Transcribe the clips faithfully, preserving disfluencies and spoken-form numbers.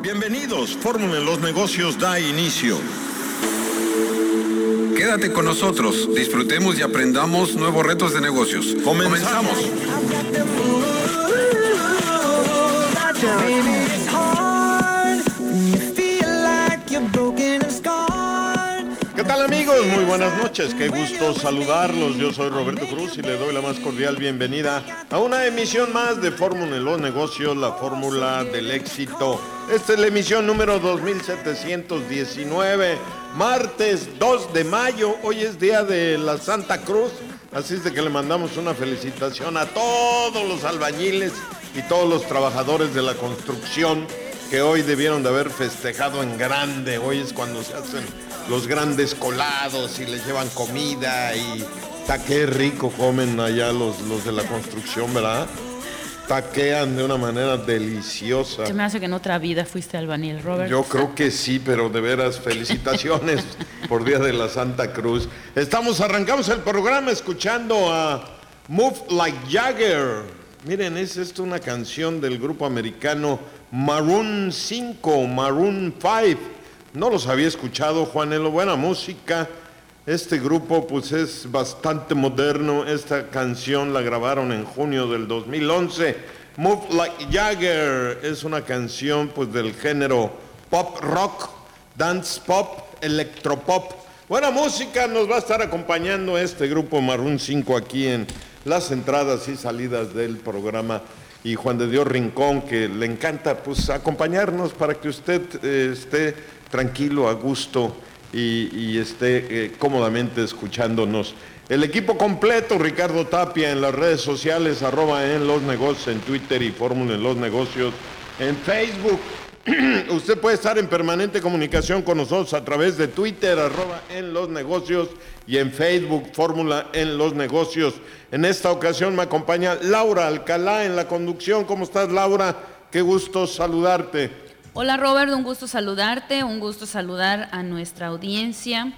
Bienvenidos, Fórmula en los Negocios da inicio. Quédate con nosotros, disfrutemos y aprendamos nuevos retos de negocios. Comenzamos. ¿Qué tal, amigos? Muy buenas noches, qué gusto saludarlos. Yo soy Roberto Cruz y le doy la más cordial bienvenida a una emisión más de Fórmula en los Negocios, la fórmula del éxito. Esta es la emisión número dos mil setecientos diecinueve, martes dos de mayo. Hoy es día de la Santa Cruz, así es de que le mandamos una felicitación a todos los albañiles y todos los trabajadores de la construcción que hoy debieron de haber festejado en grande. Hoy es cuando se hacen los grandes colados y les llevan comida y ta, qué rico comen allá los, los de la construcción, ¿verdad? Taquean de una manera deliciosa. Se me hace que en otra vida fuiste albañil, Robert. Yo creo que sí, pero de veras, felicitaciones por Día de la Santa Cruz. Estamos, arrancamos el programa escuchando a Move Like Jagger. Miren, es esto una canción del grupo americano Maroon cinco, Maroon cinco. No los había escuchado, Juanelo, buena música. Este grupo pues es bastante moderno. Esta canción la grabaron en junio del dos mil once. Move Like Jagger es una canción pues del género pop rock, dance pop, electropop. Buena música, nos va a estar acompañando este grupo Maroon cinco aquí en las entradas y salidas del programa. Y Juan de Dios Rincón, que le encanta pues acompañarnos para que usted eh, esté tranquilo, a gusto y, y esté eh, cómodamente escuchándonos. El equipo completo, Ricardo Tapia en las redes sociales, arroba en los negocios en Twitter y Fórmula en los Negocios en Facebook. Usted puede estar en permanente comunicación con nosotros a través de Twitter, arroba en los negocios, y en Facebook, Fórmula en los Negocios. En esta ocasión me acompaña Laura Alcalá en la conducción. ¿Cómo estás, Laura? Qué gusto saludarte. Hola, Robert, un gusto saludarte, un gusto saludar a nuestra audiencia.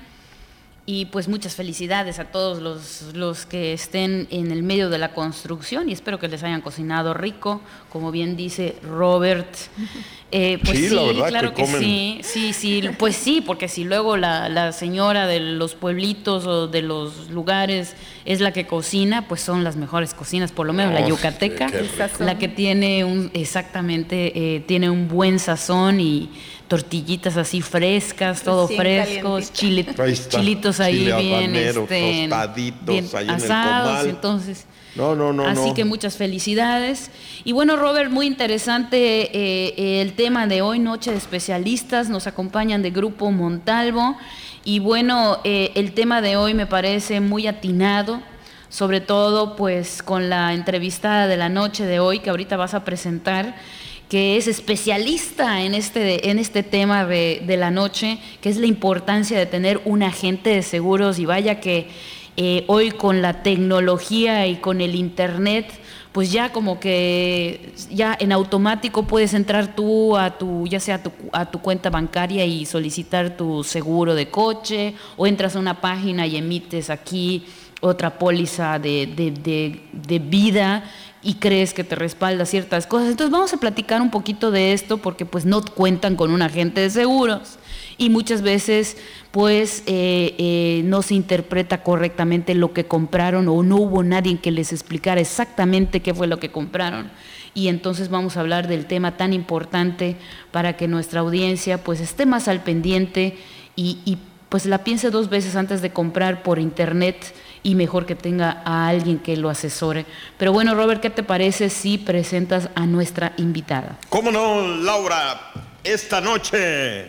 Y pues muchas felicidades a todos los, los que estén en el medio de la construcción y espero que les hayan cocinado rico, como bien dice Robert. Eh, pues sí, sí, la verdad claro que, que comen. sí, sí, sí, pues sí, porque si luego la, la señora de los pueblitos o de los lugares es la que cocina, pues son las mejores cocinas, por lo menos oh, la yucateca, la que tiene un, exactamente, eh, tiene un buen sazón y tortillitas así frescas, todo sí, frescos, chile, ahí chilitos ahí chile bien, habanero, este, tostaditos bien ahí asados, en el comal. Entonces, no, no, no, así no. que muchas felicidades. Y bueno, Robert, muy interesante eh, el tema de hoy, Noche de Especialistas, nos acompañan de Grupo Montalvo y bueno, eh, el tema de hoy me parece muy atinado, sobre todo pues con la entrevistada de la noche de hoy que ahorita vas a presentar, que es especialista en este, en este tema de, de la noche, que es la importancia de tener un agente de seguros. Y vaya que eh, hoy con la tecnología y con el internet, pues ya como que ya en automático puedes entrar tú a tu, ya sea a tu, a tu cuenta bancaria y solicitar tu seguro de coche, o entras a una página y emites aquí otra póliza de, de, de, de vida y crees que te respalda ciertas cosas. Entonces vamos a platicar un poquito de esto porque pues no cuentan con un agente de seguros y muchas veces pues eh, eh, no se interpreta correctamente lo que compraron o no hubo nadie que les explicara exactamente qué fue lo que compraron. Y entonces vamos a hablar del tema tan importante para que nuestra audiencia pues esté más al pendiente y, y pues la piense dos veces antes de comprar por internet y mejor que tenga a alguien que lo asesore. Pero bueno, Robert, ¿qué te parece si presentas a nuestra invitada? ¿Cómo no, Laura? Esta noche,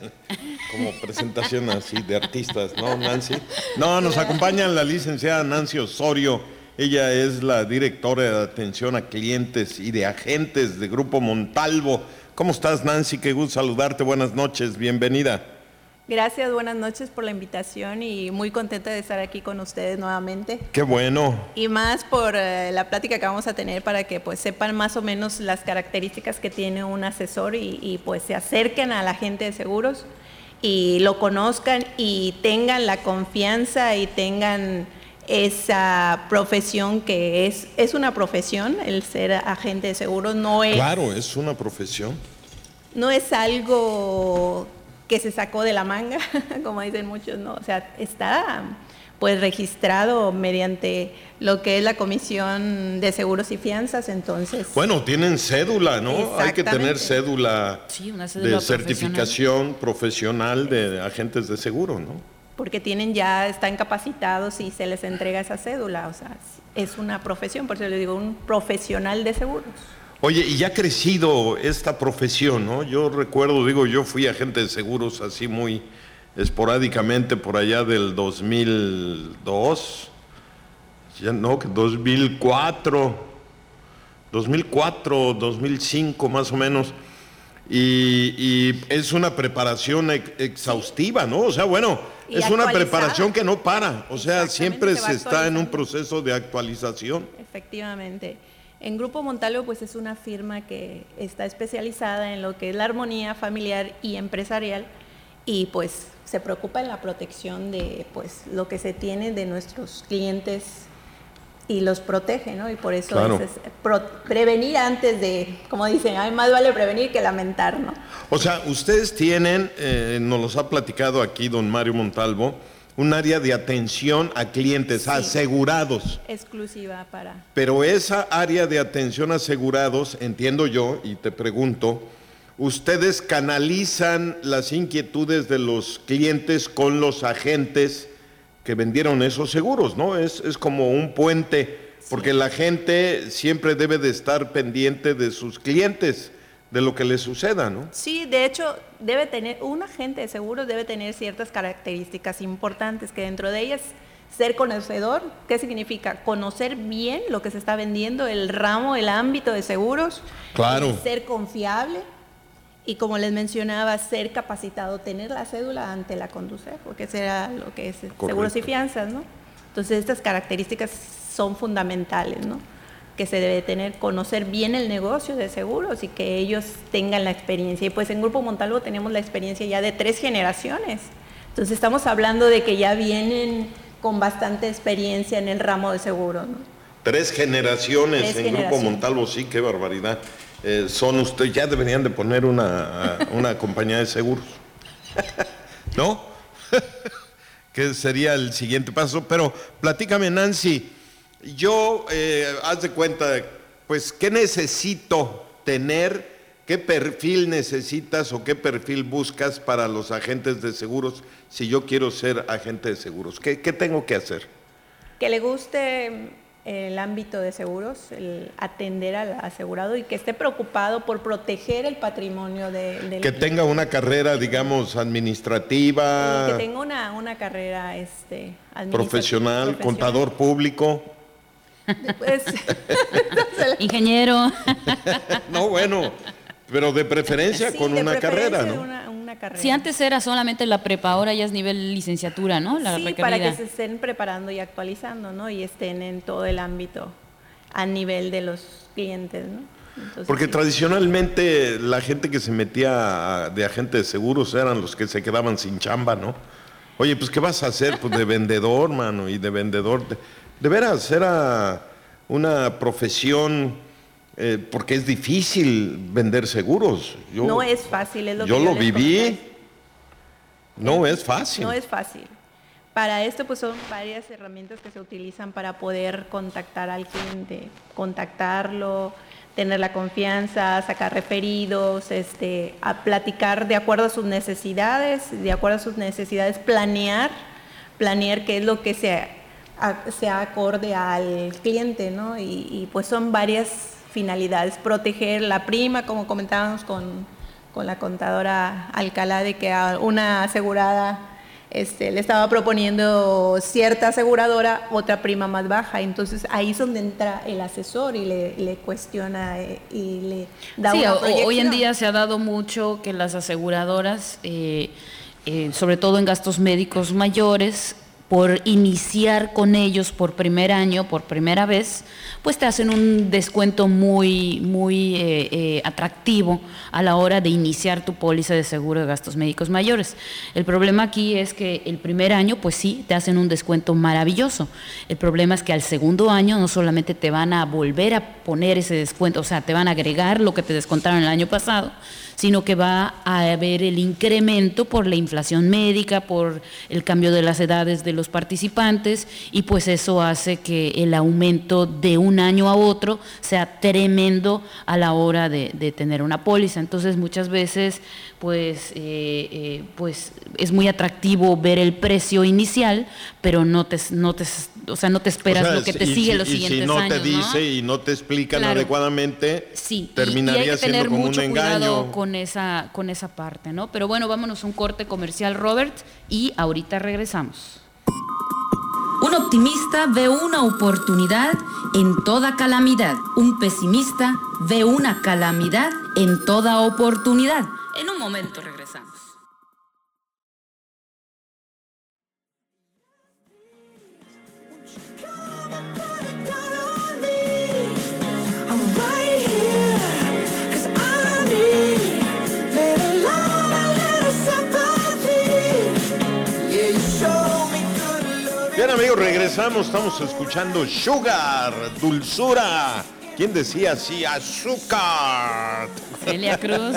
como presentación así de artistas, ¿no, Nancy? No, nos acompaña la licenciada Nancy Osorio. Ella es la directora de atención a clientes y de agentes de Grupo Montalvo. ¿Cómo estás, Nancy? Qué gusto saludarte. Buenas noches, bienvenida. Gracias, buenas noches por la invitación y muy contenta de estar aquí con ustedes nuevamente. Qué bueno. Y más por eh, la plática que vamos a tener para que pues sepan más o menos las características que tiene un asesor y, y pues se acerquen a la agente de seguros y lo conozcan y tengan la confianza y tengan esa profesión que es, es una profesión, el ser agente de seguros no es... Claro, es una profesión. no es algo que se sacó de la manga, como dicen muchos, ¿no? O sea, está pues registrado mediante lo que es la Comisión de Seguros y Fianzas, entonces... Bueno, tienen cédula, ¿no? Hay que tener cédula, sí, una cédula de certificación profesional de agentes de seguro, ¿no? Porque tienen ya, están capacitados y se les entrega esa cédula, o sea, es una profesión, por eso le digo, un profesional de seguros. Oye, y ya ha crecido esta profesión, ¿no? Yo recuerdo, digo, yo fui agente de seguros así muy esporádicamente por allá del dos mil dos, ya no, que dos mil cuatro, dos mil cuatro, dos mil cinco más o menos, y, y es una preparación ex exhaustiva, ¿no? O sea, bueno, y es una preparación que no para, o sea, siempre se, se está en un proceso de actualización. Efectivamente. En Grupo Montalvo pues es una firma que está especializada en lo que es la armonía familiar y empresarial y pues se preocupa en la protección de pues lo que se tiene de nuestros clientes y los protege, ¿no? Y por eso claro. es, es pro, prevenir antes de, como dicen, ay, más vale prevenir que lamentar, ¿no? O sea, ustedes tienen, eh, nos los ha platicado aquí don Mario Montalvo, un área de atención a clientes sí, asegurados. Exclusiva para... Pero esa área de atención a asegurados, entiendo yo, y te pregunto, ustedes canalizan las inquietudes de los clientes con los agentes que vendieron esos seguros, ¿no? Es, es como un puente, porque sí. la gente siempre debe de estar pendiente de sus clientes, de lo que les suceda, ¿no? Sí, de hecho, debe tener, un agente de seguros debe tener ciertas características importantes, que dentro de ellas, ser conocedor. ¿Qué significa? Conocer bien lo que se está vendiendo, el ramo, el ámbito de seguros. Claro. Ser confiable y, como les mencionaba, ser capacitado, tener la cédula ante la Conducef, porque será lo que es Correcto. Seguros y fianzas, ¿no? Entonces, estas características son fundamentales, ¿no? Que se debe tener, conocer bien el negocio de seguros y que ellos tengan la experiencia. Y pues en Grupo Montalvo tenemos la experiencia ya de tres generaciones. Entonces estamos hablando de que ya vienen con bastante experiencia en el ramo de seguros, ¿no? Tres generaciones tres en generaciones. Grupo Montalvo, sí, qué barbaridad. Eh, son ustedes, ya deberían de poner una, una compañía de seguros. ¿No? Que sería el siguiente paso. Pero platícame, Nancy. Yo, eh, haz de cuenta, pues, ¿qué necesito tener? ¿Qué perfil necesitas o qué perfil buscas para los agentes de seguros si yo quiero ser agente de seguros? ¿Qué, qué tengo que hacer? Que le guste el ámbito de seguros, el atender al asegurado y que esté preocupado por proteger el patrimonio de, del que tenga una carrera, digamos, administrativa. Que tenga una, una carrera este, profesional, profesional, contador público. Pues, ingeniero. No, bueno, pero de preferencia sí, con de una preferencia carrera, ¿no? Una, una carrera. Si antes era solamente la prepa, ahora ya es nivel licenciatura, ¿no? La sí, requerida. Para que se estén preparando y actualizando, ¿no? Y estén en todo el ámbito a nivel de los clientes, ¿no? Entonces, Porque sí. tradicionalmente la gente que se metía de agente de seguros eran los que se quedaban sin chamba, ¿no? Oye, pues ¿qué vas a hacer? Pues de vendedor, mano, y de vendedor... De... De veras, era una profesión, eh, porque es difícil vender seguros. Yo, no es fácil, es lo yo que yo lo les viví, comenté. no es fácil. No es fácil. Para esto pues son varias herramientas que se utilizan para poder contactar al cliente, contactarlo, tener la confianza, sacar referidos, este, a platicar de acuerdo a sus necesidades, de acuerdo a sus necesidades, planear, planear qué es lo que se sea acorde al cliente, ¿no? Y, y pues son varias finalidades. Proteger la prima, como comentábamos con, con la contadora Alcalá, de que a una asegurada este, le estaba proponiendo cierta aseguradora otra prima más baja. Entonces ahí es donde entra el asesor y le, le cuestiona eh, y le da sí, una proyección. Hoy en día se ha dado mucho que las aseguradoras, eh, eh, sobre todo en gastos médicos mayores, por iniciar con ellos por primer año, por primera vez, pues te hacen un descuento muy, muy eh, eh, atractivo a la hora de iniciar tu póliza de seguro de gastos médicos mayores. El problema aquí es que el primer año, pues sí, te hacen un descuento maravilloso. El problema es que al segundo año no solamente te van a volver a poner ese descuento, o sea, te van a agregar lo que te descontaron el año pasado, sino que va a haber el incremento por la inflación médica, por el cambio de las edades de los participantes, y pues eso hace que el aumento de un año a otro sea tremendo a la hora de, de tener una póliza. Entonces muchas veces pues, eh, eh, pues es muy atractivo ver el precio inicial, pero no te, no te, o sea, no te esperas, o sea, lo que te sigue si, los y siguientes si no años, te dice, ¿no? Y no te explican claro. adecuadamente, sí, terminaría y, y hay que siendo tener como mucho un engaño. Cuidado con esa, con esa parte, ¿no? Pero bueno, vámonos a un corte comercial, Robert, y ahorita regresamos. Un optimista ve una oportunidad en toda calamidad. Un pesimista ve una calamidad en toda oportunidad. En un momento regresamos. Bien, amigos, regresamos, estamos escuchando Sugar, dulzura. ¿Quién decía así? Azúcar. Celia Cruz.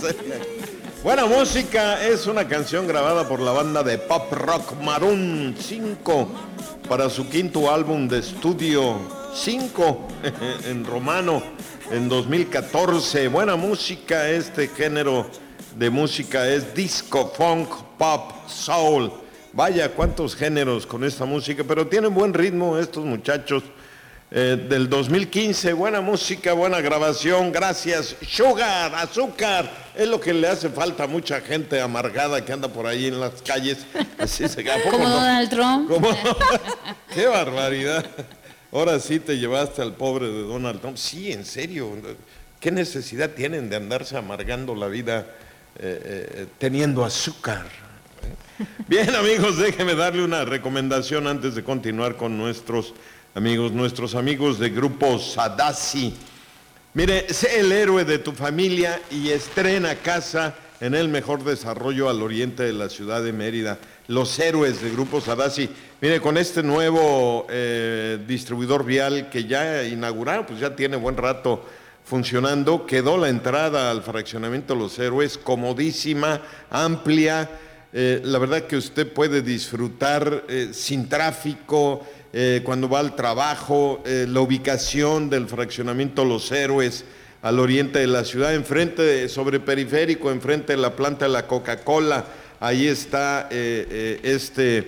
Buena música, es una canción grabada por la banda de pop rock Maroon cinco para su quinto álbum de estudio, cinco en romano, en dos mil catorce. Buena música, este género de música es disco, funk, pop, soul. Vaya, cuántos géneros con esta música, pero tienen buen ritmo estos muchachos eh, del dos mil quince. Buena música, buena grabación, gracias. Sugar, azúcar, es lo que le hace falta a mucha gente amargada que anda por ahí en las calles. Así se ¿a poco Como no? Donald Trump. ¿Cómo? ¡Qué barbaridad! Ahora sí te llevaste al pobre de Donald Trump. Sí, en serio, ¿qué necesidad tienen de andarse amargando la vida eh, eh, teniendo azúcar? Bien, amigos, déjenme darle una recomendación antes de continuar con nuestros amigos, nuestros amigos de Grupo Sadasi. Mire, sé el héroe de tu familia y estrena casa en el mejor desarrollo al oriente de la ciudad de Mérida. Los héroes de Grupo Sadasi. Mire, con este nuevo eh, distribuidor vial que ya inauguraron, pues ya tiene buen rato funcionando, quedó la entrada al fraccionamiento Los Héroes comodísima, amplia. Eh, la verdad que usted puede disfrutar eh, sin tráfico, eh, cuando va al trabajo, eh, la ubicación del fraccionamiento Los Héroes al oriente de la ciudad, enfrente, de, sobre periférico, enfrente de la planta de la Coca-Cola, ahí está eh, eh, este,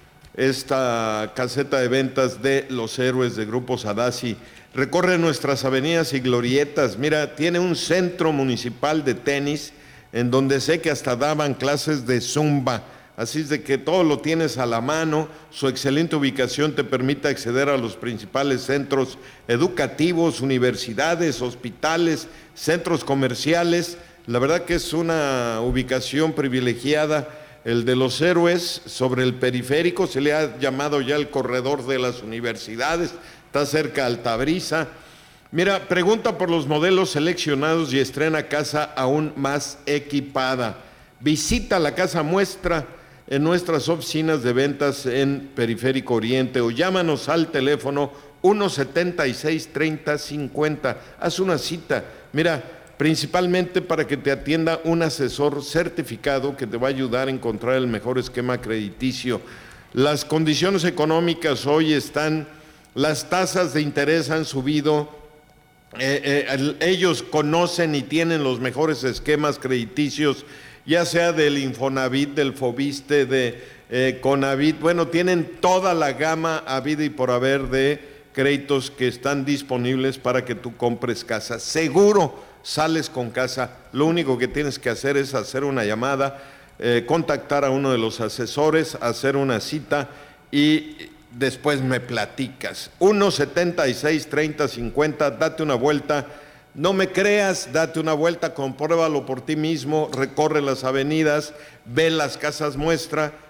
esta caseta de ventas de Los Héroes de Grupo Sadasi. Recorre nuestras avenidas y glorietas, mira, tiene un centro municipal de tenis, en donde sé que hasta daban clases de zumba, así es de que todo lo tienes a la mano. Su excelente ubicación te permite acceder a los principales centros educativos, universidades, hospitales, centros comerciales. La verdad que es una ubicación privilegiada. El de Los Héroes, sobre el periférico, se le ha llamado ya el corredor de las universidades, está cerca de Altabrisa. Mira, pregunta por los modelos seleccionados y estrena casa aún más equipada. Visita la casa muestra en nuestras oficinas de ventas en Periférico Oriente o llámanos al teléfono uno setenta y seis, treinta, cincuenta. Haz una cita. Mira, principalmente para que te atienda un asesor certificado que te va a ayudar a encontrar el mejor esquema crediticio. Las condiciones económicas hoy están, las tasas de interés han subido. Eh, eh, ellos conocen y tienen los mejores esquemas crediticios, ya sea del Infonavit, del Fobiste, de eh, Conavit. Bueno, tienen toda la gama habida y por haber de créditos que están disponibles para que tú compres casa. Seguro sales con casa. Lo único que tienes que hacer es hacer una llamada, eh, contactar a uno de los asesores, hacer una cita y después me platicas. uno setenta y seis, treinta, cincuenta, date una vuelta. No me creas, date una vuelta, compruébalo por ti mismo, recorre las avenidas, ve las casas muestra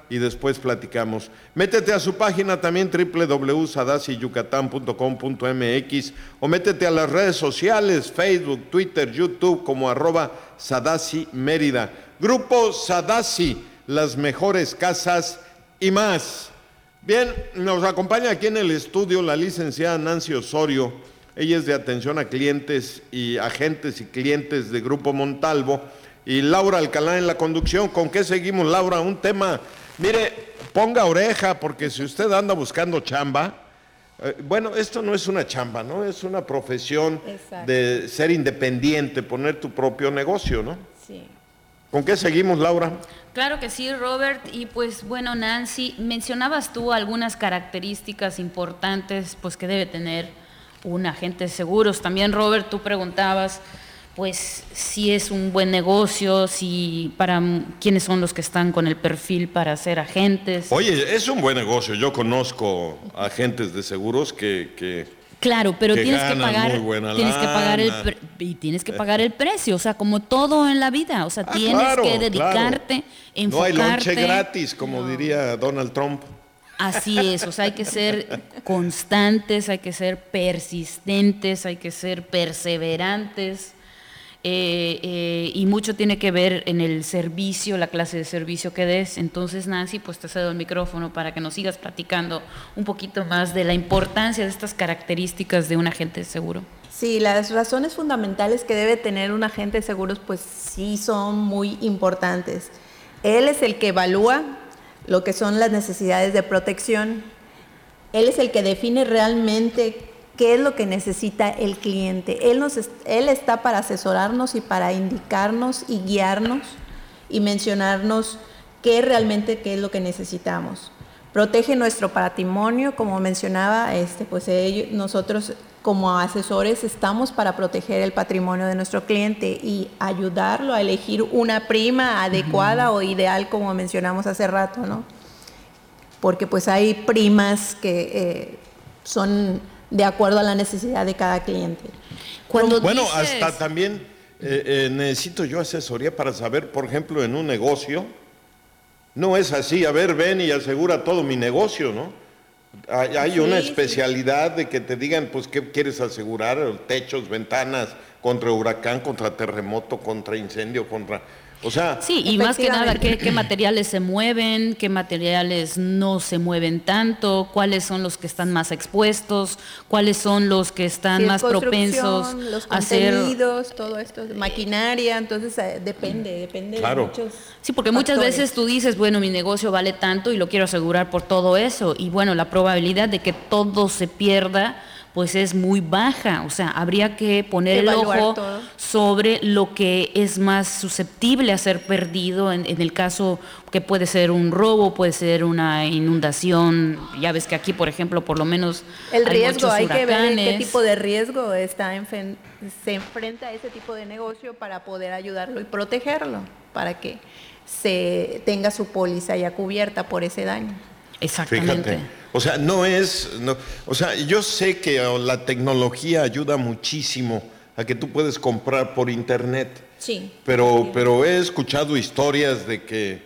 y después platicamos. Métete a su página también doble u doble u doble u punto sadasi yucatán punto com punto m x o métete a las redes sociales, Facebook, Twitter, YouTube como arroba Sadasi Mérida. Grupo Sadasi, las mejores casas y más. Bien, nos acompaña aquí en el estudio la licenciada Nancy Osorio. Ella es de atención a clientes y agentes y clientes de Grupo Montalvo. Y Laura Alcalá en la conducción. ¿Con qué seguimos, Laura? Un tema, mire, ponga oreja, porque si usted anda buscando chamba, eh, bueno, esto no es una chamba, ¿no? Es una profesión. Exacto. De ser independiente, poner tu propio negocio, ¿no? Sí. ¿Con qué seguimos, Laura? Claro que sí, Robert. Y pues bueno, Nancy, mencionabas tú algunas características importantes pues que debe tener un agente de seguros. También, Robert, tú preguntabas pues si es un buen negocio, si para quiénes son los que están con el perfil para ser agentes. Oye, es un buen negocio. Yo conozco agentes de seguros que, que claro, pero que tienes que pagar, tienes que pagar el pre- y tienes que pagar el precio, o sea, como todo en la vida, o sea, ah, tienes claro, que dedicarte, claro. enfocarte. No hay lonche gratis, como no. diría Donald Trump. Así es, o sea, hay que ser constantes, hay que ser persistentes, hay que ser perseverantes. Eh, eh, y mucho tiene que ver en el servicio, la clase de servicio que des. Entonces, Nancy, pues te cedo el micrófono para que nos sigas platicando un poquito más de la importancia de estas características de un agente de seguro. Sí, las razones fundamentales que debe tener un agente de seguros, pues sí son muy importantes. Él es el que evalúa lo que son las necesidades de protección. Él es el que define realmente qué es lo que necesita el cliente. Él, nos, él está para asesorarnos y para indicarnos y guiarnos y mencionarnos qué realmente qué es lo que necesitamos. Protege nuestro patrimonio, como mencionaba, este, pues ellos, nosotros como asesores estamos para proteger el patrimonio de nuestro cliente y ayudarlo a elegir una prima adecuada uh-huh. o ideal, como mencionamos hace rato, ¿no? Porque pues hay primas que eh, son de acuerdo a la necesidad de cada cliente. Cuando bueno, dices... hasta también eh, eh, necesito yo asesoría para saber, por ejemplo, en un negocio, no es así, a ver, ven y asegura todo mi negocio, ¿no? Hay, hay sí, una especialidad sí. de que te digan, pues, ¿qué quieres asegurar? Techos, ventanas, contra huracán, contra terremoto, contra incendio, contra... O sea, sí, y más que nada, ¿qué, qué materiales se mueven, qué materiales no se mueven tanto, cuáles son los que están más expuestos, cuáles son los que están si más propensos los a ser... contenidos, todo esto, maquinaria, entonces eh, depende, depende claro. de muchos Sí, porque factores. Muchas veces tú dices, bueno, mi negocio vale tanto y lo quiero asegurar por todo eso, y bueno, la probabilidad de que todo se pierda pues es muy baja, o sea, habría que poner Evaluar el ojo todo. sobre lo que es más susceptible a ser perdido, en, en el caso que puede ser un robo, puede ser una inundación, ya ves que aquí, por ejemplo, por lo menos el hay riesgo, muchos hay huracanes. que ver qué tipo de riesgo está en, se enfrenta a ese tipo de negocio para poder ayudarlo y protegerlo, para que se tenga su póliza ya cubierta por ese daño. Exactamente. Fíjate. O sea, no es, no, o sea, yo sé que la tecnología ayuda muchísimo a que tú puedes comprar por internet. Sí. Pero, sí. pero he escuchado historias de que,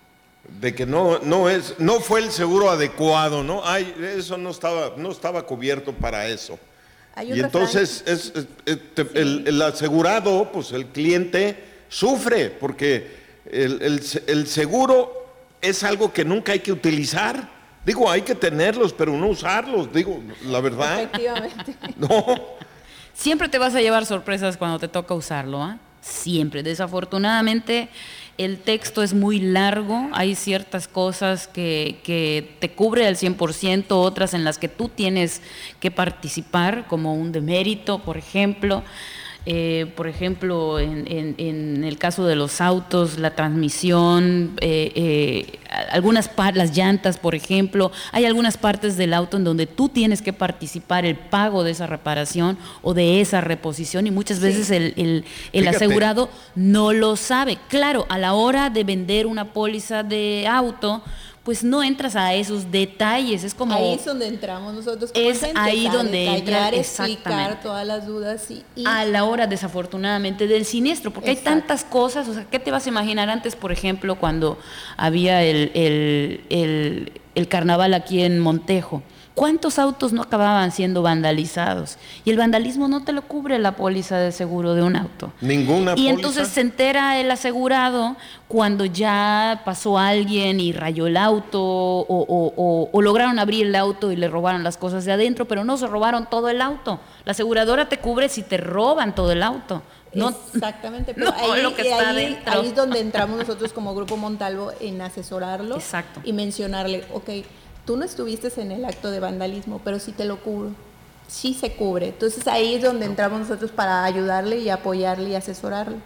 de que no, no es, no fue el seguro adecuado, ¿no? Ay, eso no estaba, no estaba cubierto para eso. Hay un y entonces es, es, es, sí. el, el asegurado, pues el cliente sufre porque el, el, el seguro es algo que nunca hay que utilizar. Digo, hay que tenerlos, pero no usarlos, digo, la verdad. Efectivamente. No. Siempre te vas a llevar sorpresas cuando te toca usarlo, ¿eh? Siempre. Desafortunadamente, el texto es muy largo, hay ciertas cosas que, que te cubre al cien por ciento, otras en las que tú tienes que participar, como un demérito, por ejemplo. Eh, por ejemplo, en, en, en el caso de los autos, la transmisión, eh, eh, algunas par- las llantas, por ejemplo, hay algunas partes del auto en donde tú tienes que participar el pago de esa reparación o de esa reposición y muchas sí. veces el, el, el asegurado no lo sabe. Claro, a la hora de vender una póliza de auto, pues no entras a esos detalles, es como... Ahí es donde entramos nosotros como es agentes, ahí a donde detallar, entra explicar todas las dudas y, y a la hora desafortunadamente del siniestro, porque Exacto. hay tantas cosas, o sea, ¿qué te vas a imaginar antes, por ejemplo, cuando había el, el, el, el carnaval aquí en Montejo? ¿Cuántos autos no acababan siendo vandalizados? Y el vandalismo no te lo cubre la póliza de seguro de un auto. Ninguna Y póliza. entonces se entera el asegurado cuando ya pasó alguien y rayó el auto o, o, o, o lograron abrir el auto y le robaron las cosas de adentro, pero no se robaron todo el auto. La aseguradora te cubre si te roban todo el auto. No, Exactamente, pero no ahí, lo que está ahí, adentro. ahí es donde entramos nosotros como Grupo Montalvo en asesorarlo. Exacto. Y mencionarle, ok, tú no estuviste en el acto de vandalismo, pero sí te lo cubro, sí se cubre. Entonces ahí es donde entramos nosotros para ayudarle y apoyarle y asesorarle.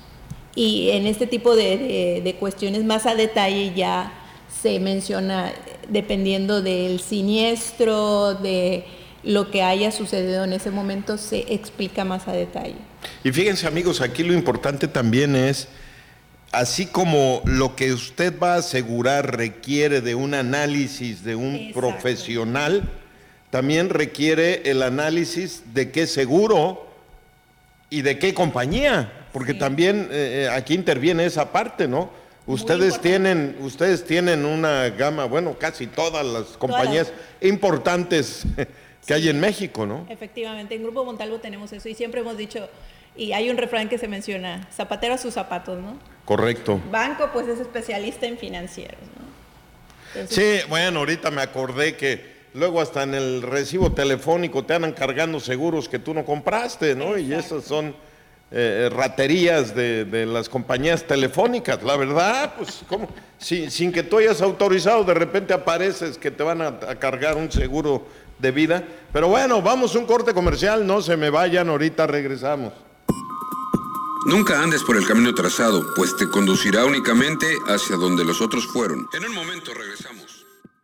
Y en este tipo de, de, de cuestiones más a detalle ya se menciona, dependiendo del siniestro, de lo que haya sucedido en ese momento, se explica más a detalle. Y fíjense, amigos, aquí lo importante también es, así como lo que usted va a asegurar requiere de un análisis de un Exacto. profesional, también requiere el análisis de qué seguro y de qué compañía, porque sí. también eh, aquí interviene esa parte, ¿no? Ustedes tienen, ustedes tienen una gama, bueno, casi todas las compañías todas las... importantes que sí. hay en México, ¿no? Efectivamente, en Grupo Montalvo tenemos eso y siempre hemos dicho, y hay un refrán que se menciona, zapatero a sus zapatos, ¿no? Correcto. Banco, pues es especialista en financieros, ¿no? Entonces, sí, bueno, ahorita me acordé que luego hasta en el recibo telefónico te andan cargando seguros que tú no compraste, ¿no? Exacto. Y esas son eh, raterías de, de las compañías telefónicas, la verdad, pues, ¿cómo? Si, sin que tú hayas autorizado, de repente apareces que te van a, a cargar un seguro de vida. Pero bueno, vamos a un corte comercial, no se me vayan, ahorita regresamos. Nunca andes por el camino trazado, pues te conducirá únicamente hacia donde los otros fueron. En un momento regresamos.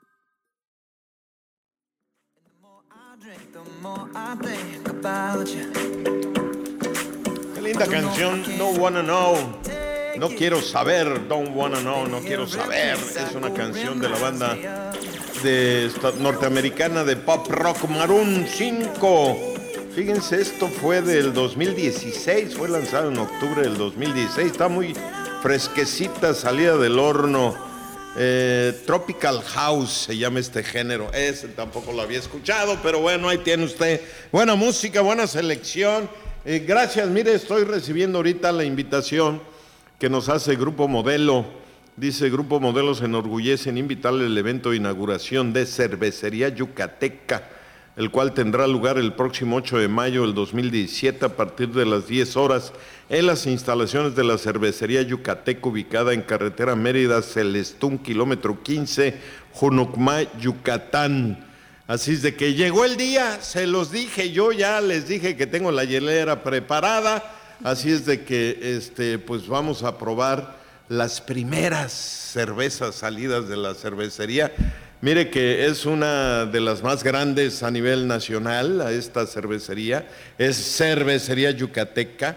Qué linda canción, No Wanna Know. No quiero saber, Don't Wanna Know, no quiero saber. Es una canción de la banda de norteamericana de pop rock Maroon cinco. Fíjense, esto fue del dos mil dieciséis, fue lanzado en octubre del dos mil dieciséis, está muy fresquecita, salida del horno. Eh, Tropical House se llama este género, ese tampoco lo había escuchado, pero bueno, ahí tiene usted buena música, buena selección. Eh, gracias, mire, estoy recibiendo ahorita la invitación que nos hace Grupo Modelo. Dice, Grupo Modelo se enorgullece en invitarle al evento de inauguración de Cervecería Yucateca, el cual tendrá lugar el próximo ocho de mayo del dos mil diecisiete a partir de las diez horas en las instalaciones de la Cervecería Yucateca, ubicada en carretera Mérida Celestún, kilómetro quince, Junucmá, Yucatán. Así es de que llegó el día, se los dije, yo ya les dije que tengo la hielera preparada, así es de que este, pues vamos a probar las primeras cervezas salidas de la cervecería. Mire que es una de las más grandes a nivel nacional, a esta cervecería, es Cervecería Yucateca.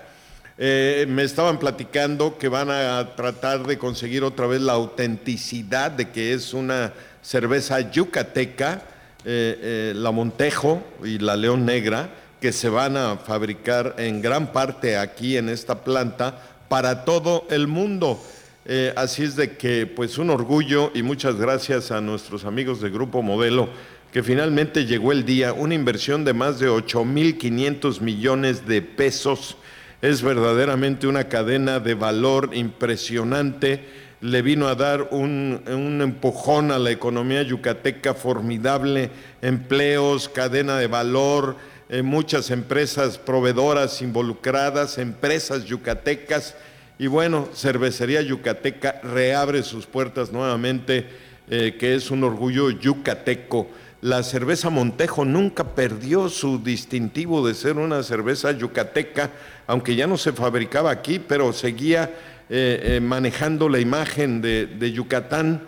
Eh, me estaban platicando que van a tratar de conseguir otra vez la autenticidad de que es una cerveza yucateca, eh, eh, la Montejo y la León Negra, que se van a fabricar en gran parte aquí en esta planta para todo el mundo. Eh, así es de que, pues, un orgullo y muchas gracias a nuestros amigos de Grupo Modelo, que finalmente llegó el día, una inversión de más de ocho mil quinientos millones de pesos. Es verdaderamente una cadena de valor impresionante. Le vino a dar un, un empujón a la economía yucateca formidable, empleos, cadena de valor, eh, muchas empresas proveedoras involucradas, empresas yucatecas. Y bueno, Cervecería Yucateca reabre sus puertas nuevamente, eh, que es un orgullo yucateco. La cerveza Montejo nunca perdió su distintivo de ser una cerveza yucateca, aunque ya no se fabricaba aquí, pero seguía eh, eh, manejando la imagen de, de Yucatán.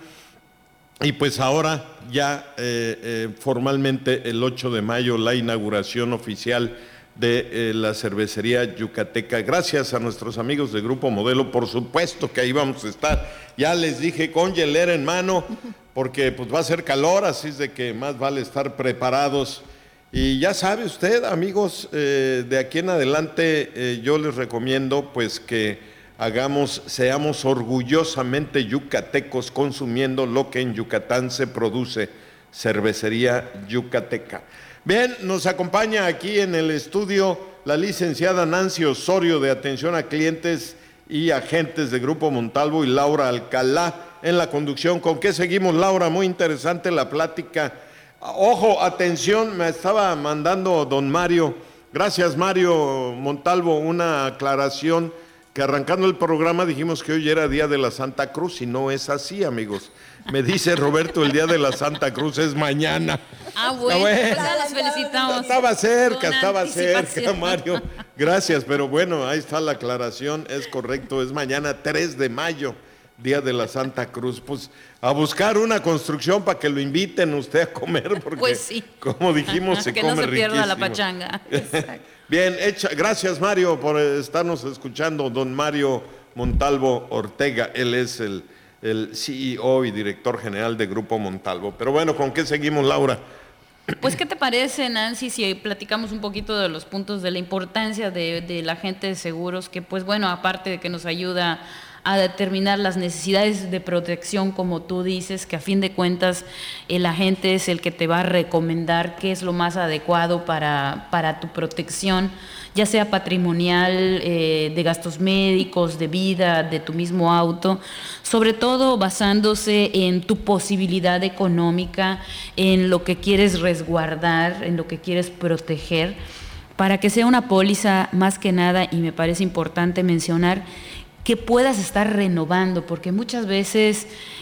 Y pues ahora ya eh, eh, formalmente el ocho de mayo la inauguración oficial de eh, la cervecería yucateca. Gracias a nuestros amigos de Grupo Modelo, por supuesto que ahí vamos a estar. Ya les dije, con hielera en mano, porque pues va a ser calor, así es de que más vale estar preparados. Y ya sabe usted, amigos, eh, de aquí en adelante eh, yo les recomiendo pues que hagamos, seamos orgullosamente yucatecos consumiendo lo que en Yucatán se produce, cervecería yucateca. Bien, nos acompaña aquí en el estudio la licenciada Nancy Osorio de Atención a Clientes y Agentes de Grupo Montalvo y Laura Alcalá en la conducción. ¿Con qué seguimos, Laura? Muy interesante la plática. Ojo, atención, me estaba mandando don Mario, gracias Mario Montalvo, una aclaración que arrancando el programa dijimos que hoy era Día de la Santa Cruz y no es así, amigos. Me dice Roberto, el Día de la Santa Cruz es mañana. Ah, bueno, bueno. Pues los felicitamos. Estaba cerca, estaba cerca, Mario. Gracias, pero bueno, ahí está la aclaración, es correcto, es mañana tres de mayo. Día de la Santa Cruz, pues a buscar una construcción para que lo inviten usted a comer, porque pues sí. Como dijimos, se que come no se pierda riquísimo. La pachanga. Bien, hecha. Gracias Mario por estarnos escuchando, don Mario Montalvo Ortega, él es el, el C E O y director general de Grupo Montalvo. Pero bueno, ¿con qué seguimos, Laura? Pues, ¿qué te parece, Nancy, si platicamos un poquito de los puntos de la importancia de, de la agente de seguros, que pues bueno, aparte de que nos ayuda a determinar las necesidades de protección, como tú dices, que a fin de cuentas el agente es el que te va a recomendar qué es lo más adecuado para, para tu protección, ya sea patrimonial, eh, de gastos médicos, de vida, de tu mismo auto, sobre todo basándose en tu posibilidad económica, en lo que quieres resguardar, en lo que quieres proteger, para que sea una póliza más que nada, y me parece importante mencionar, que puedas estar renovando, porque muchas veces,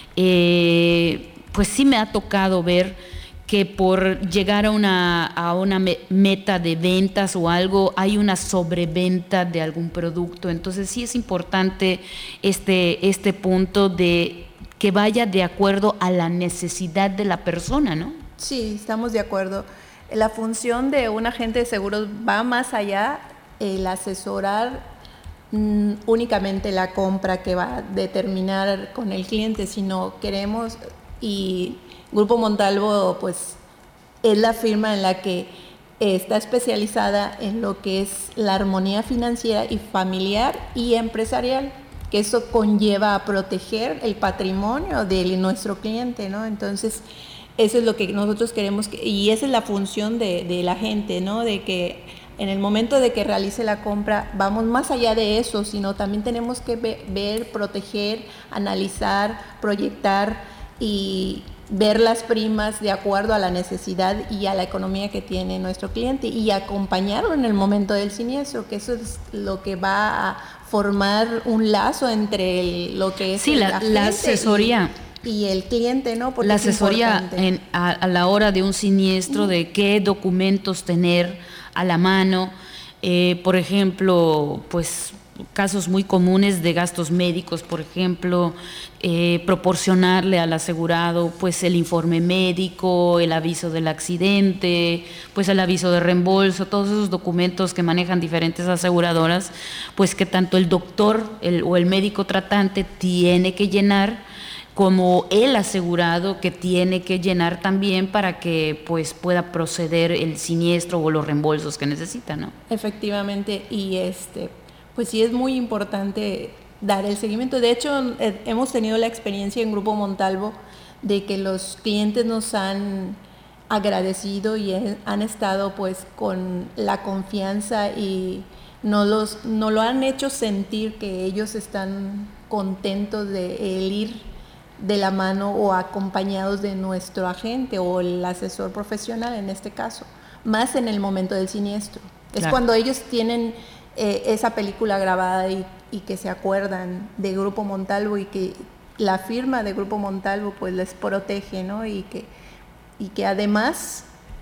eh, pues sí me ha tocado ver que por llegar a una, a una meta de ventas o algo, hay una sobreventa de algún producto. Entonces sí es importante este, este punto de que vaya de acuerdo a la necesidad de la persona, ¿no? Sí, estamos de acuerdo. La función de un agente de seguros va más allá, el asesorar únicamente la compra que va a determinar con el cliente, sino queremos, y Grupo Montalvo pues es la firma en la que está especializada en lo que es la armonía financiera y familiar y empresarial, que eso conlleva a proteger el patrimonio de nuestro cliente, ¿no? Entonces eso es lo que nosotros queremos, que, y esa es la función de, de la gente, ¿no? De que en el momento de que realice la compra, vamos más allá de eso, sino también tenemos que ver, ver, proteger, analizar, proyectar y ver las primas de acuerdo a la necesidad y a la economía que tiene nuestro cliente y acompañarlo en el momento del siniestro, que eso es lo que va a formar un lazo entre el, lo que es sí, el la, la asesoría. Y, y el cliente, ¿no? Porque la asesoría en, a, a la hora de un siniestro, uh-huh. de qué documentos tener a la mano, eh, por ejemplo, pues casos muy comunes de gastos médicos, por ejemplo, eh, proporcionarle al asegurado pues el informe médico, el aviso del accidente, pues el aviso de reembolso, todos esos documentos que manejan diferentes aseguradoras, pues que tanto el doctor el, o el médico tratante tiene que llenar, como el asegurado que tiene que llenar también para que pues pueda proceder el siniestro o los reembolsos que necesita, ¿no? Efectivamente, y este pues sí es muy importante dar el seguimiento. De hecho, eh, hemos tenido la experiencia en Grupo Montalvo de que los clientes nos han agradecido y he, han estado pues con la confianza y no los no lo han hecho sentir que ellos están contentos de el ir de la mano o acompañados de nuestro agente o el asesor profesional en este caso, más en el momento del siniestro. Es claro. Cuando ellos tienen eh, esa película grabada y, y que se acuerdan de Grupo Montalvo y que la firma de Grupo Montalvo pues les protege, ¿no? Y que, y que además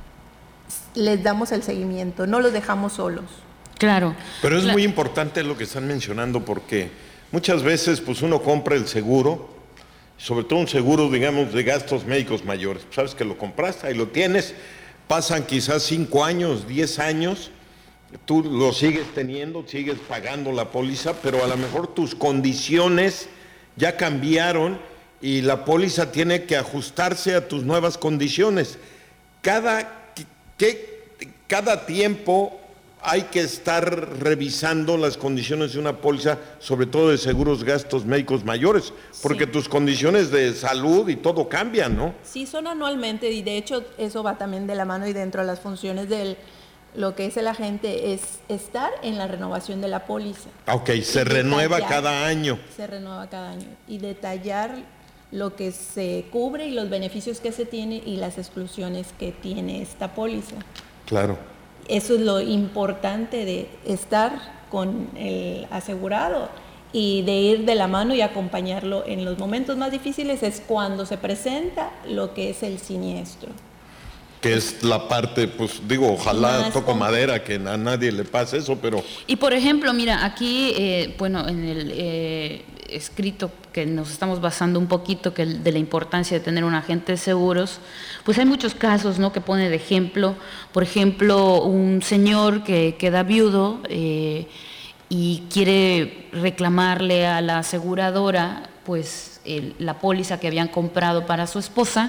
les damos el seguimiento, no los dejamos solos. Claro. Pero es claro. muy importante lo que están mencionando porque muchas veces pues uno compra el seguro, sobre todo un seguro, digamos, de gastos médicos mayores. Sabes que lo compraste y lo tienes, pasan quizás cinco años, diez años, tú lo sigues teniendo, sigues pagando la póliza, pero a lo mejor tus condiciones ya cambiaron y la póliza tiene que ajustarse a tus nuevas condiciones. Cada, que, cada tiempo hay que estar revisando las condiciones de una póliza, sobre todo de seguros gastos médicos mayores, porque sí. tus condiciones de salud y todo cambian, ¿no? Sí, son anualmente, y de hecho eso va también de la mano y dentro de las funciones del lo que es el agente, es estar en la renovación de la póliza. Ok, se renueva cada año. Se renueva cada año. Y detallar lo que se cubre y los beneficios que se tiene y las exclusiones que tiene esta póliza. Claro. Eso es lo importante de estar con el asegurado y de ir de la mano y acompañarlo en los momentos más difíciles, es cuando se presenta lo que es el siniestro. Que es la parte, pues digo, ojalá más toco con... madera, que a nadie le pase eso, pero... Y por ejemplo, mira, aquí, eh, bueno, en el eh, escrito que nos estamos basando un poquito que de la importancia de tener un agente de seguros, pues hay muchos casos, ¿no?, que pone de ejemplo. Por ejemplo, un señor que queda viudo eh, y quiere reclamarle a la aseguradora, pues, el, la póliza que habían comprado para su esposa.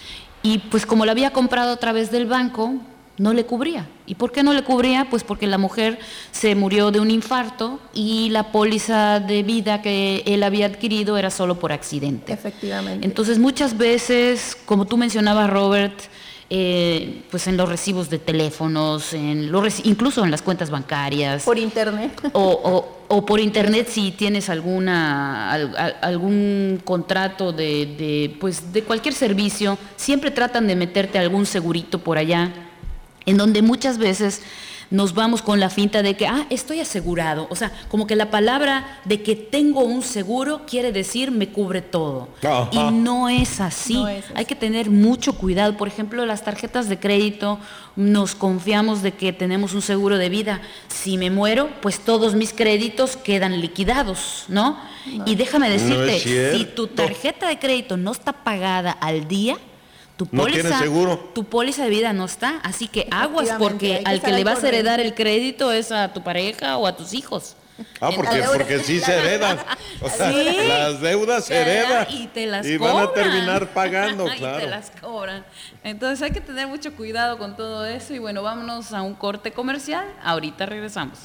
Y pues como la había comprado a través del banco, no le cubría. ¿Y por qué no le cubría? Pues porque la mujer se murió de un infarto y la póliza de vida que él había adquirido era solo por accidente. Efectivamente. Entonces muchas veces, como tú mencionabas, Robert, eh, pues en los recibos de teléfonos, en los, incluso en las cuentas bancarias. Por internet. O, o, o por internet si tienes alguna al, al, algún contrato de, de, pues de cualquier servicio, siempre tratan de meterte algún segurito por allá, en donde muchas veces nos vamos con la finta de que, ah, estoy asegurado. O sea, como que la palabra de que tengo un seguro quiere decir me cubre todo. Ajá. Y no es así. No es así. Hay que tener mucho cuidado. Por ejemplo, las tarjetas de crédito, nos confiamos de que tenemos un seguro de vida. Si me muero, pues todos mis créditos quedan liquidados, ¿no? No. Y déjame decirte, no si tu tarjeta de crédito no está pagada al día, Tu póliza, no seguro. tu póliza de vida no está, así que aguas porque que al que le vas a heredar el crédito es a tu pareja o a tus hijos. Ah, porque, porque sí se heredan. O sea, ¿sí? Las deudas se heredan y te las y cobran. Van a terminar pagando, claro. Y te las cobran. Entonces hay que tener mucho cuidado con todo eso y bueno, vámonos a un corte comercial. Ahorita regresamos.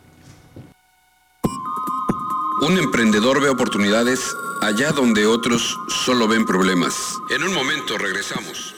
Un emprendedor ve oportunidades allá donde otros solo ven problemas. En un momento regresamos.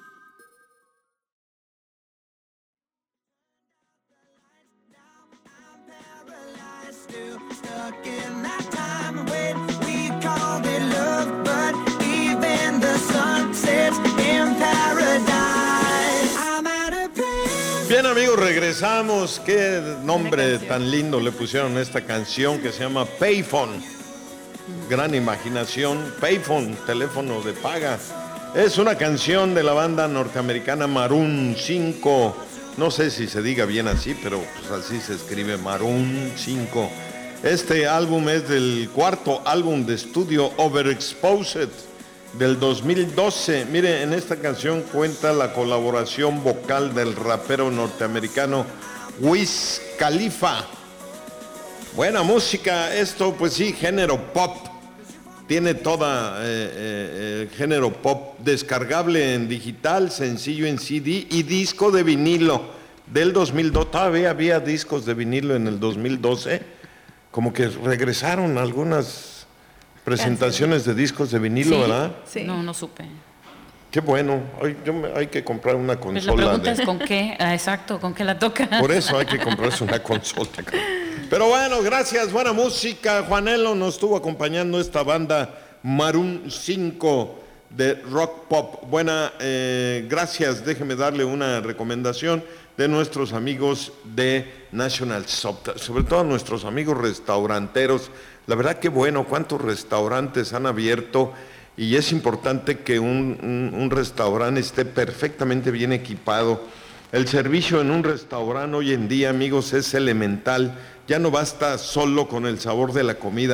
Bien, amigos, regresamos. Qué nombre tan lindo le pusieron a esta canción que se llama Payphone. Gran imaginación. Payphone, teléfono de paga. Es una canción de la banda norteamericana Maroon cinco. No sé si se diga bien así, pero pues así se escribe, Maroon cinco. Este álbum es del cuarto álbum de estudio Overexposed del dos mil doce. Mire, en esta canción cuenta la colaboración vocal del rapero norteamericano Wiz Khalifa. Buena música, esto pues sí, género pop. Tiene toda eh, eh, género pop, descargable en digital, sencillo en C D y disco de vinilo del dos mil doce. Todavía había discos de vinilo en el dos mil doce, como que regresaron algunas presentaciones de discos de vinilo, ¿sí? ¿Verdad? Sí. No, no supe. Qué bueno, hay, yo me, hay que comprar una consola. Pues la pregunta de... es con qué, ah, exacto, con qué la toca. Por eso hay que comprarse una consola. Pero bueno, gracias, buena música. Juanelo nos estuvo acompañando esta banda Maroon cinco de rock pop. Buena, eh, gracias. Déjeme darle una recomendación de nuestros amigos de National Soft, sobre todo a nuestros amigos restauranteros. La verdad que bueno, cuántos restaurantes han abierto y es importante que un, un, un restaurante esté perfectamente bien equipado. El servicio en un restaurante hoy en día, amigos, es elemental. Ya no basta solo con el sabor de la comida.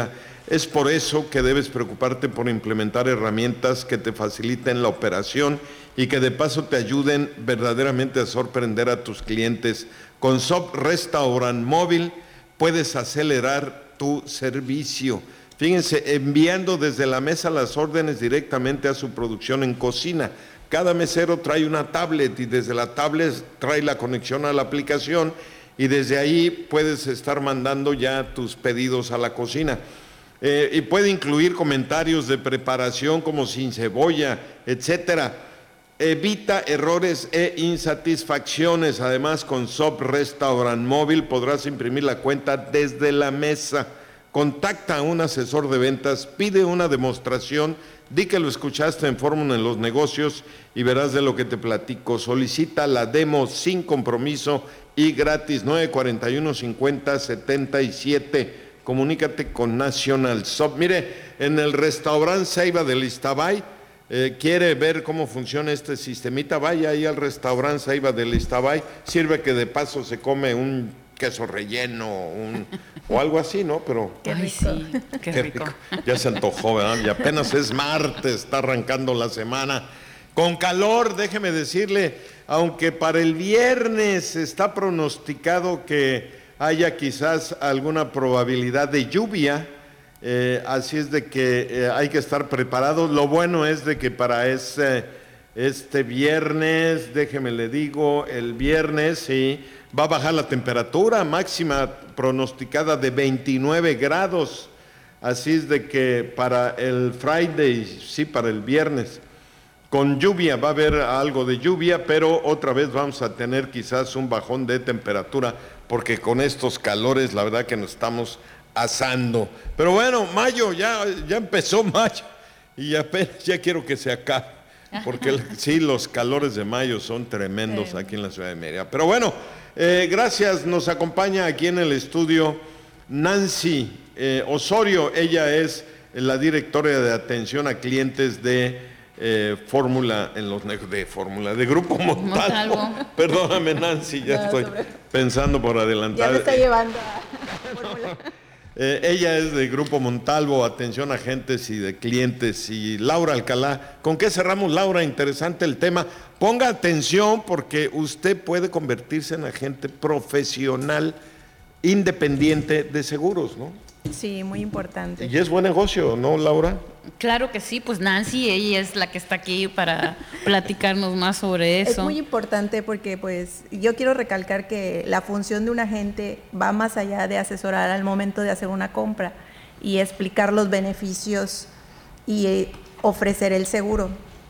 Es por eso que debes preocuparte por implementar herramientas que te faciliten la operación y que de paso te ayuden verdaderamente a sorprender a tus clientes. Con Sop Restaurant Móvil puedes acelerar tu servicio. Fíjense, enviando desde la mesa las órdenes directamente a su producción en cocina. Cada mesero trae una tablet y desde la tablet trae la conexión a la aplicación y desde ahí puedes estar mandando ya tus pedidos a la cocina. Eh, y puede incluir comentarios de preparación como sin cebolla, etcétera. Evita errores e insatisfacciones. Además, con Sop Restaurant Móvil podrás imprimir la cuenta desde la mesa. Contacta a un asesor de ventas, pide una demostración, di que lo escuchaste en Fórmula en los Negocios y verás de lo que te platico. Solicita la demo sin compromiso y gratis, nueve cuarenta y uno, cincuenta, setenta y siete. Comunícate con National Sop. Mire, en el restaurante Ceiba del Iztabay, eh, quiere ver cómo funciona este sistemita, vaya ahí al restaurante Ceiba del Iztabay, sirve que de paso se come un queso relleno un, o algo así, ¿no? Pero qué rico. Sí, qué, qué rico. rico. Ya se antojó, ¿verdad? Y apenas es martes, está arrancando la semana. Con calor, déjeme decirle, aunque para el viernes está pronosticado que haya quizás alguna probabilidad de lluvia, eh, así es de que eh, hay que estar preparados. Lo bueno es de que para ese, este viernes, déjeme le digo, el viernes sí, va a bajar la temperatura máxima pronosticada de veintinueve grados, así es de que para el Friday, sí, para el viernes, con lluvia, va a haber algo de lluvia, pero otra vez vamos a tener quizás un bajón de temperatura, porque con estos calores la verdad que nos estamos asando. Pero bueno, mayo, ya, ya empezó mayo y apenas ya quiero que se acabe, porque sí, los calores de mayo son tremendos sí. Aquí en la ciudad de Mérida. Pero bueno, eh, gracias, nos acompaña aquí en el estudio Nancy eh, Osorio, ella es la directora de atención a clientes de Eh, Fórmula en los de Fórmula de Grupo Montalvo. Montalvo. Perdóname, Nancy, ya no, estoy sobre... pensando por adelantar. Ya me está llevando a Fórmula. eh, ella es de Grupo Montalvo, atención a agentes y de clientes. Y Laura Alcalá, ¿con qué cerramos, Laura? Interesante el tema. Ponga atención porque usted puede convertirse en agente profesional independiente de seguros, ¿no? Sí, muy importante. Y es buen negocio, ¿no, Laura? Claro que sí, pues Nancy, ella es la que está aquí para platicarnos más sobre eso. Es muy importante porque pues yo quiero recalcar que la función de un agente va más allá de asesorar al momento de hacer una compra y explicar los beneficios y ofrecer el seguro.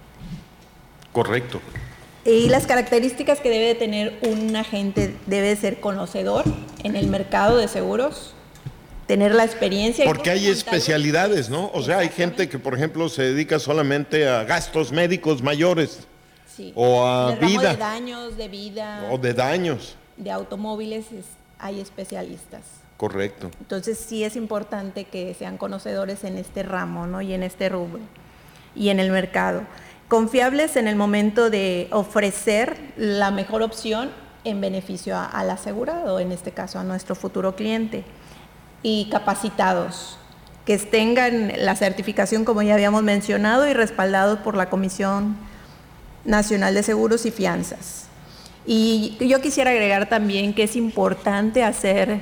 Correcto. Y las características que debe tener un agente: debe ser conocedor en el mercado de seguros, tener la experiencia. Porque hay especialidades, ¿no? O sea, hay gente que, por ejemplo, se dedica solamente a gastos médicos mayores. Sí. O a de vida. De daños, de vida. O de daños. De automóviles es, hay especialistas. Correcto. Entonces sí es importante que sean conocedores en este ramo, ¿no? Y en este rubro. Y en el mercado. Confiables en el momento de ofrecer la mejor opción en beneficio a, al asegurado, en este caso a nuestro futuro cliente. Y capacitados, que tengan la certificación, como ya habíamos mencionado, y respaldados por la Comisión Nacional de Seguros y Fianzas. Y yo quisiera agregar también que es importante hacer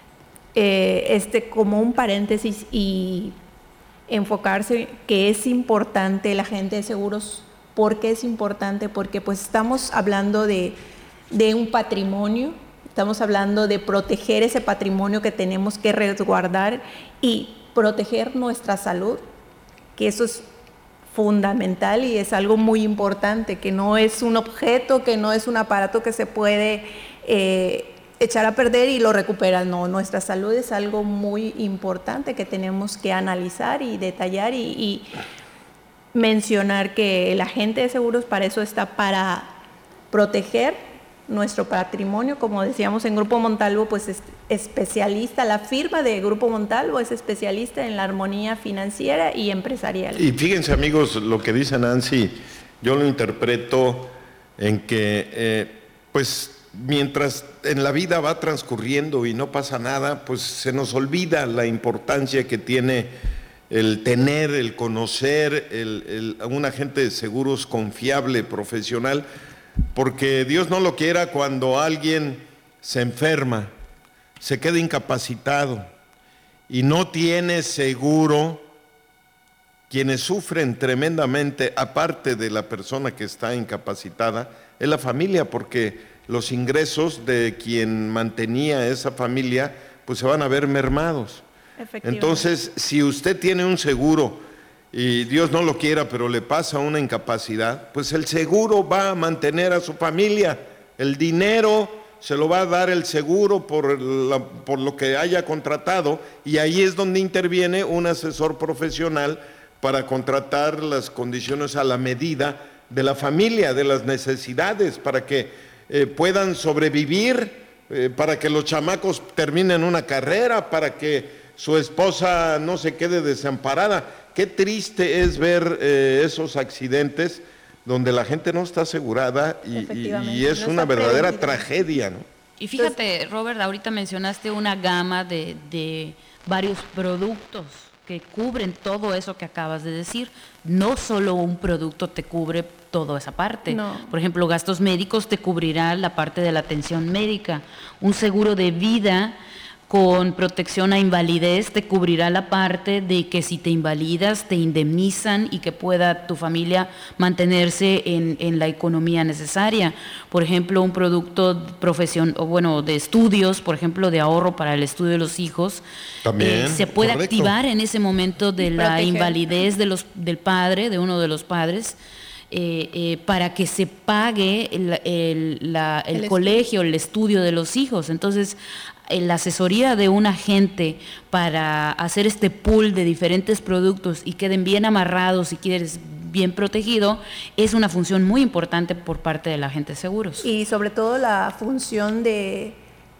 eh, este como un paréntesis y enfocarse que es importante el agente de seguros. ¿Por qué es importante? Porque pues estamos hablando de, de un patrimonio. Estamos hablando de proteger ese patrimonio que tenemos que resguardar y proteger nuestra salud, que eso es fundamental y es algo muy importante, que no es un objeto, que no es un aparato que se puede eh, echar a perder y lo recuperas. No, nuestra salud es algo muy importante que tenemos que analizar y detallar y, y mencionar que el agente de seguros para eso está, para proteger nuestro patrimonio. Como decíamos en Grupo Montalvo, pues es especialista, la firma de Grupo Montalvo es especialista en la armonía financiera y empresarial. Y fíjense, amigos, lo que dice Nancy, yo lo interpreto en que, eh, pues, mientras en la vida va transcurriendo y no pasa nada, pues se nos olvida la importancia que tiene el tener, el conocer el, el, un agente de seguros confiable, profesional, porque Dios no lo quiera cuando alguien se enferma, se queda incapacitado y no tiene seguro. Quienes sufren tremendamente, aparte de la persona que está incapacitada, es la familia, porque los ingresos de quien mantenía esa familia, pues se van a ver mermados. Entonces, si usted tiene un seguro y Dios no lo quiera, pero le pasa una incapacidad, pues el seguro va a mantener a su familia. El dinero se lo va a dar el seguro por, la, por lo que haya contratado, y ahí es donde interviene un asesor profesional para contratar las condiciones a la medida de la familia, de las necesidades, para que eh, puedan sobrevivir, eh, para que los chamacos terminen una carrera, para que su esposa no se quede desamparada. Qué triste es ver eh, esos accidentes donde la gente no está asegurada y, y, y es no una verdadera prevenida. Tragedia, ¿no? Y fíjate, Robert, ahorita mencionaste una gama de, de varios productos que cubren todo eso que acabas de decir. No solo un producto te cubre toda esa parte. No. Por ejemplo, gastos médicos te cubrirá la parte de la atención médica. Un seguro de vida con protección a invalidez te cubrirá la parte de que si te invalidas te indemnizan y que pueda tu familia mantenerse en, en la economía necesaria. Por ejemplo, un producto profesión, o bueno, de estudios, por ejemplo, de ahorro para el estudio de los hijos, también, eh, se puede correcto. activar en ese momento de la Proteger. invalidez de los, del padre, de uno de los padres. Eh, eh, para que se pague el, el, la, el, el colegio, el estudio de los hijos. Entonces, la asesoría de un agente para hacer este pool de diferentes productos y queden bien amarrados, si quieres, bien protegido, es una función muy importante por parte del agente de seguros. Y sobre todo la función de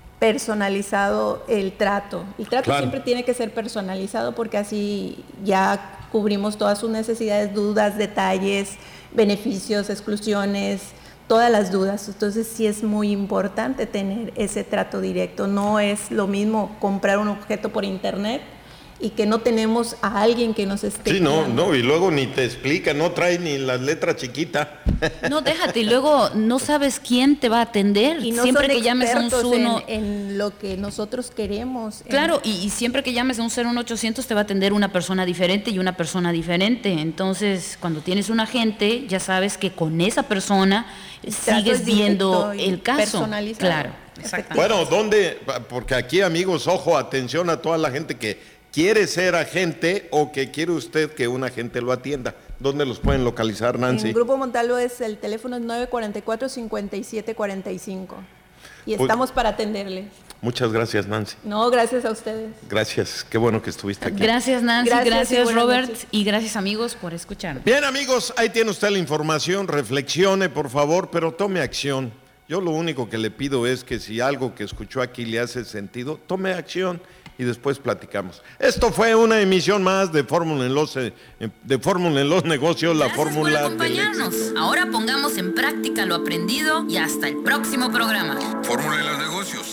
personalizado el trato. El trato Claro. siempre tiene que ser personalizado, porque así ya cubrimos todas sus necesidades, dudas, detalles, beneficios, exclusiones, todas las dudas. Entonces sí es muy importante tener ese trato directo. No es lo mismo comprar un objeto por internet y que no tenemos a alguien que nos esté Sí, no, guiando. no, y luego ni te explica, no trae ni la letra chiquita. No, déjate, y luego no sabes quién te va a atender. Y no siempre son que llames a un expertos uno, en, en lo que nosotros queremos. claro, y, y siempre que llames a un cero uno ochocientos te va a atender una persona diferente y una persona diferente. Entonces, cuando tienes un agente, ya sabes que con esa persona El trato sigues es viendo directo y el caso. personalizado. Claro, exactamente. Bueno, ¿dónde? Porque aquí, amigos, ojo, atención a toda la gente que quiere ser agente o que quiere usted que un agente lo atienda. ¿Dónde los pueden localizar, Nancy? En Grupo Montalvo es el teléfono nueve cuatro cuatro, cinco siete cuatro cinco y Pues- estamos para atenderles. Muchas gracias, Nancy. No, gracias a ustedes. Gracias, qué bueno que estuviste aquí. Gracias, Nancy, Gracias gracias, y buenas Robert, noches. y gracias, amigos, por escucharnos. Bien, amigos, ahí tiene usted la información, reflexione, por favor, pero tome acción. Yo lo único que le pido es que si algo que escuchó aquí le hace sentido, tome acción y después platicamos. Esto fue una emisión más de Fórmula en los, eh, de Fórmula en los negocios, la Gracias por fórmula del acompañarnos. Ahora pongamos en práctica lo aprendido y hasta el próximo programa. Fórmula de los negocios.